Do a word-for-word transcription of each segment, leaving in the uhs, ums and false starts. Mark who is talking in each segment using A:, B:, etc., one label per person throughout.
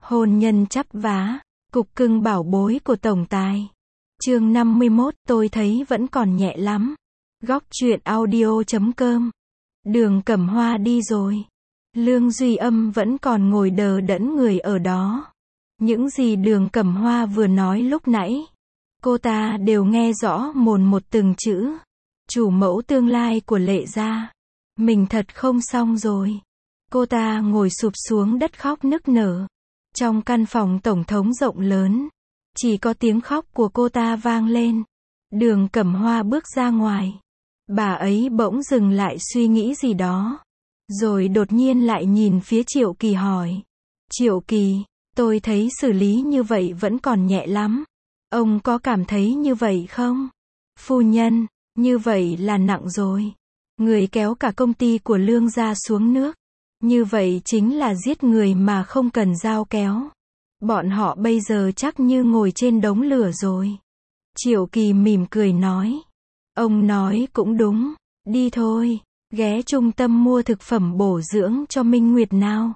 A: Hôn nhân chắp vá, cục cưng bảo bối của tổng tài. Chương năm mươi mốt, tôi thấy vẫn còn nhẹ lắm. Góc truyện audio chấm com. Đường Cẩm Hoa đi rồi. Lương Duy Âm vẫn còn ngồi đờ đẫn người ở đó. Những gì Đường Cẩm Hoa vừa nói lúc nãy, cô ta đều nghe rõ mồn một từng chữ. Chủ mẫu tương lai của Lệ gia. Mình thật không xong rồi. Cô ta ngồi sụp xuống đất khóc nức nở. Trong căn phòng tổng thống rộng lớn, chỉ có tiếng khóc của cô ta vang lên. Đường Cẩm Hoa bước ra ngoài. Bà ấy bỗng dừng lại suy nghĩ gì đó. Rồi đột nhiên lại nhìn phía Triệu Kỳ hỏi. Triệu Kỳ, tôi thấy xử lý như vậy vẫn còn nhẹ lắm. Ông có cảm thấy như vậy không? Phu nhân, như vậy là nặng rồi. Người kéo cả công ty của Lương gia xuống nước. Như vậy chính là giết người mà không cần dao kéo. Bọn họ bây giờ chắc như ngồi trên đống lửa rồi. Triệu Kỳ mỉm cười nói. Ông nói cũng đúng. Đi thôi, ghé trung tâm mua thực phẩm bổ dưỡng cho Minh Nguyệt nào.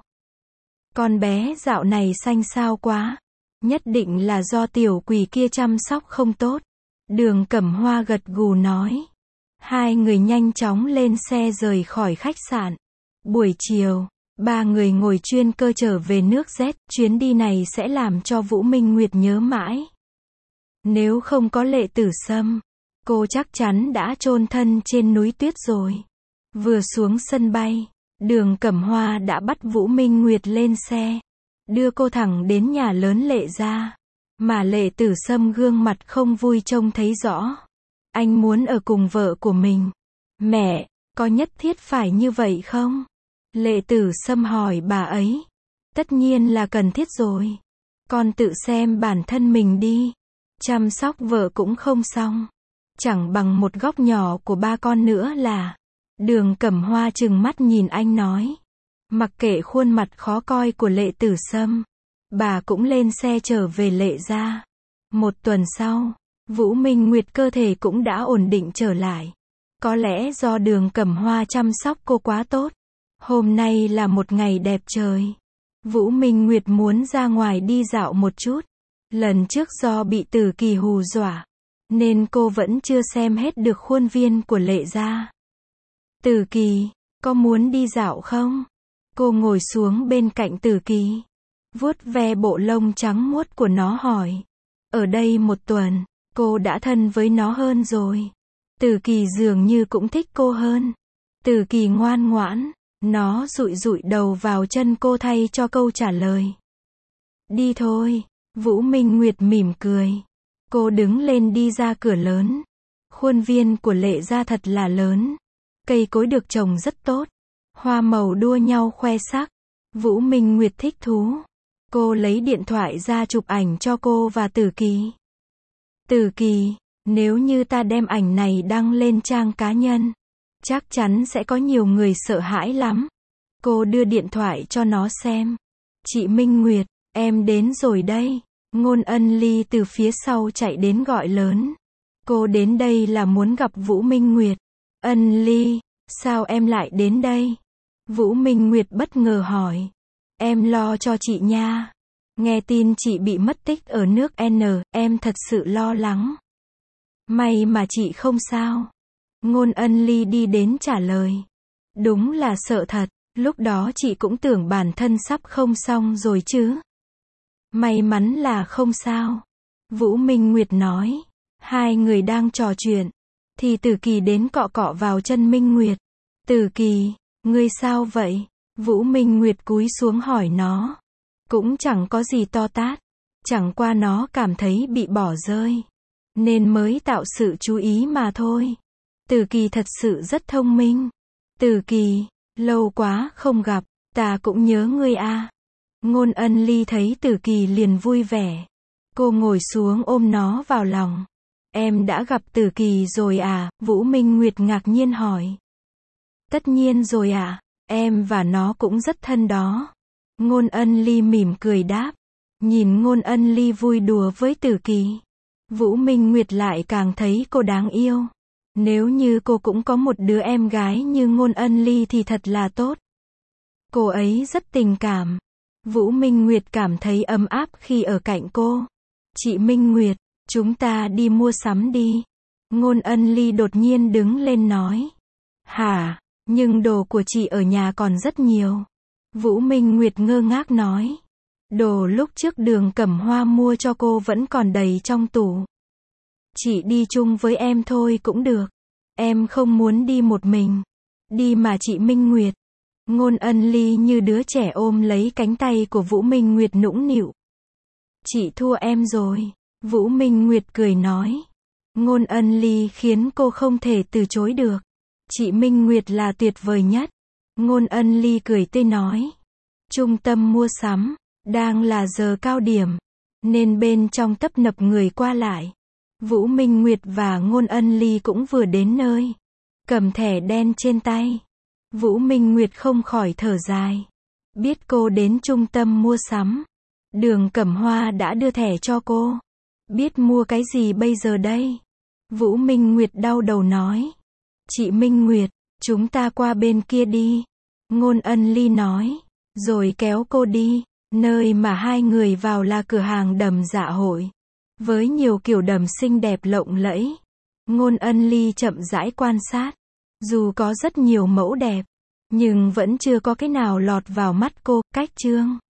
A: Con bé dạo này xanh xao quá. Nhất định là do tiểu quỷ kia chăm sóc không tốt. Đường Cẩm Hoa gật gù nói. Hai người nhanh chóng lên xe rời khỏi khách sạn. Buổi chiều, ba người ngồi chuyên cơ trở về nước Z. Chuyến đi này sẽ làm cho Vũ Minh Nguyệt nhớ mãi. Nếu không có Lệ Tử Sâm, cô chắc chắn đã chôn thân trên núi tuyết rồi. Vừa xuống sân bay, Đường Cẩm Hoa đã bắt Vũ Minh Nguyệt lên xe, đưa cô thẳng đến nhà lớn Lệ gia. Mà Lệ Tử Sâm gương mặt không vui trông thấy rõ. Anh muốn ở cùng vợ của mình. Mẹ, có nhất thiết phải như vậy không? Lệ Tử Sâm hỏi bà ấy. Tất nhiên là cần thiết rồi. Con tự xem bản thân mình đi. Chăm sóc vợ cũng không xong. Chẳng bằng một góc nhỏ của ba con nữa là. Đường Cẩm Hoa trừng mắt nhìn anh nói. Mặc kệ khuôn mặt khó coi của Lệ Tử Sâm, bà cũng lên xe trở về Lệ gia. Một tuần sau, Vũ Minh Nguyệt cơ thể cũng đã ổn định trở lại. Có lẽ do Đường Cẩm Hoa chăm sóc cô quá tốt. Hôm nay là một ngày đẹp trời. Vũ Minh Nguyệt muốn ra ngoài đi dạo một chút. Lần trước do bị Tử Kỳ hù dọa, nên cô vẫn chưa xem hết được khuôn viên của Lệ gia. Tử Kỳ, có muốn đi dạo không? Cô ngồi xuống bên cạnh Tử Kỳ, vuốt ve bộ lông trắng muốt của nó hỏi. Ở đây một tuần, cô đã thân với nó hơn rồi. Tử Kỳ dường như cũng thích cô hơn. Tử Kỳ ngoan ngoãn, nó dụi dụi đầu vào chân cô thay cho câu trả lời. Đi thôi, Vũ Minh Nguyệt mỉm cười. Cô đứng lên đi ra cửa lớn. Khuôn viên của Lệ gia thật là lớn. Cây cối được trồng rất tốt. Hoa màu đua nhau khoe sắc. Vũ Minh Nguyệt thích thú. Cô lấy điện thoại ra chụp ảnh cho cô và Tử Kỳ. Tử Kỳ, nếu như ta đem ảnh này đăng lên trang cá nhân, chắc chắn sẽ có nhiều người sợ hãi lắm. Cô đưa điện thoại cho nó xem. Chị Minh Nguyệt, em đến rồi đây. Ngôn Ân Ly từ phía sau chạy đến gọi lớn. Cô đến đây là muốn gặp Vũ Minh Nguyệt. Ân Ly, sao em lại đến đây? Vũ Minh Nguyệt bất ngờ hỏi. Em lo cho chị nha. Nghe tin chị bị mất tích ở nước N, em thật sự lo lắng. May mà chị không sao. Ngôn Ân Ly đi đến trả lời. Đúng là sợ thật, lúc đó chị cũng tưởng bản thân sắp không xong rồi chứ. May mắn là không sao. Vũ Minh Nguyệt nói. Hai người đang trò chuyện, thì Tử Kỳ đến cọ cọ vào chân Minh Nguyệt. Tử Kỳ, ngươi sao vậy? Vũ Minh Nguyệt cúi xuống hỏi nó. Cũng chẳng có gì to tát. Chẳng qua nó cảm thấy bị bỏ rơi, nên mới tạo sự chú ý mà thôi. Tử Kỳ thật sự rất thông minh. Tử Kỳ, lâu quá không gặp, ta cũng nhớ ngươi a. Ngôn Ân Ly thấy Tử Kỳ liền vui vẻ. Cô ngồi xuống ôm nó vào lòng. Em đã gặp Tử Kỳ rồi à? Vũ Minh Nguyệt ngạc nhiên hỏi. Tất nhiên rồi ạ, à, em và nó cũng rất thân đó. Ngôn Ân Ly mỉm cười đáp. Nhìn Ngôn Ân Ly vui đùa với Tử Kỳ, Vũ Minh Nguyệt lại càng thấy cô đáng yêu. Nếu như cô cũng có một đứa em gái như Ngôn Ân Ly thì thật là tốt. Cô ấy rất tình cảm. Vũ Minh Nguyệt cảm thấy ấm áp khi ở cạnh cô. Chị Minh Nguyệt, chúng ta đi mua sắm đi. Ngôn Ân Ly đột nhiên đứng lên nói. Hả, nhưng đồ của chị ở nhà còn rất nhiều. Vũ Minh Nguyệt ngơ ngác nói. Đồ lúc trước Đường Cẩm Hoa mua cho cô vẫn còn đầy trong tủ. Chị đi chung với em thôi cũng được. Em không muốn đi một mình. Đi mà chị Minh Nguyệt. Ngôn Ân Ly như đứa trẻ ôm lấy cánh tay của Vũ Minh Nguyệt nũng nịu. Chị thua em rồi. Vũ Minh Nguyệt cười nói. Ngôn Ân Ly khiến cô không thể từ chối được. Chị Minh Nguyệt là tuyệt vời nhất. Ngôn Ân Ly cười tươi nói. Trung tâm mua sắm, đang là giờ cao điểm, nên bên trong tấp nập người qua lại. Vũ Minh Nguyệt và Ngôn Ân Ly cũng vừa đến nơi. Cầm thẻ đen trên tay. Vũ Minh Nguyệt không khỏi thở dài. Biết cô đến trung tâm mua sắm. Đường Cẩm Hoa đã đưa thẻ cho cô. Biết mua cái gì bây giờ đây? Vũ Minh Nguyệt đau đầu nói. Chị Minh Nguyệt, chúng ta qua bên kia đi. Ngôn Ân Ly nói. Rồi kéo cô đi. Nơi mà hai người vào là cửa hàng đầm dạ hội. Với nhiều kiểu đầm xinh đẹp lộng lẫy. Ngôn Ân Ly chậm rãi quan sát. Dù có rất nhiều mẫu đẹp, nhưng vẫn chưa có cái nào lọt vào mắt cô. Cách chương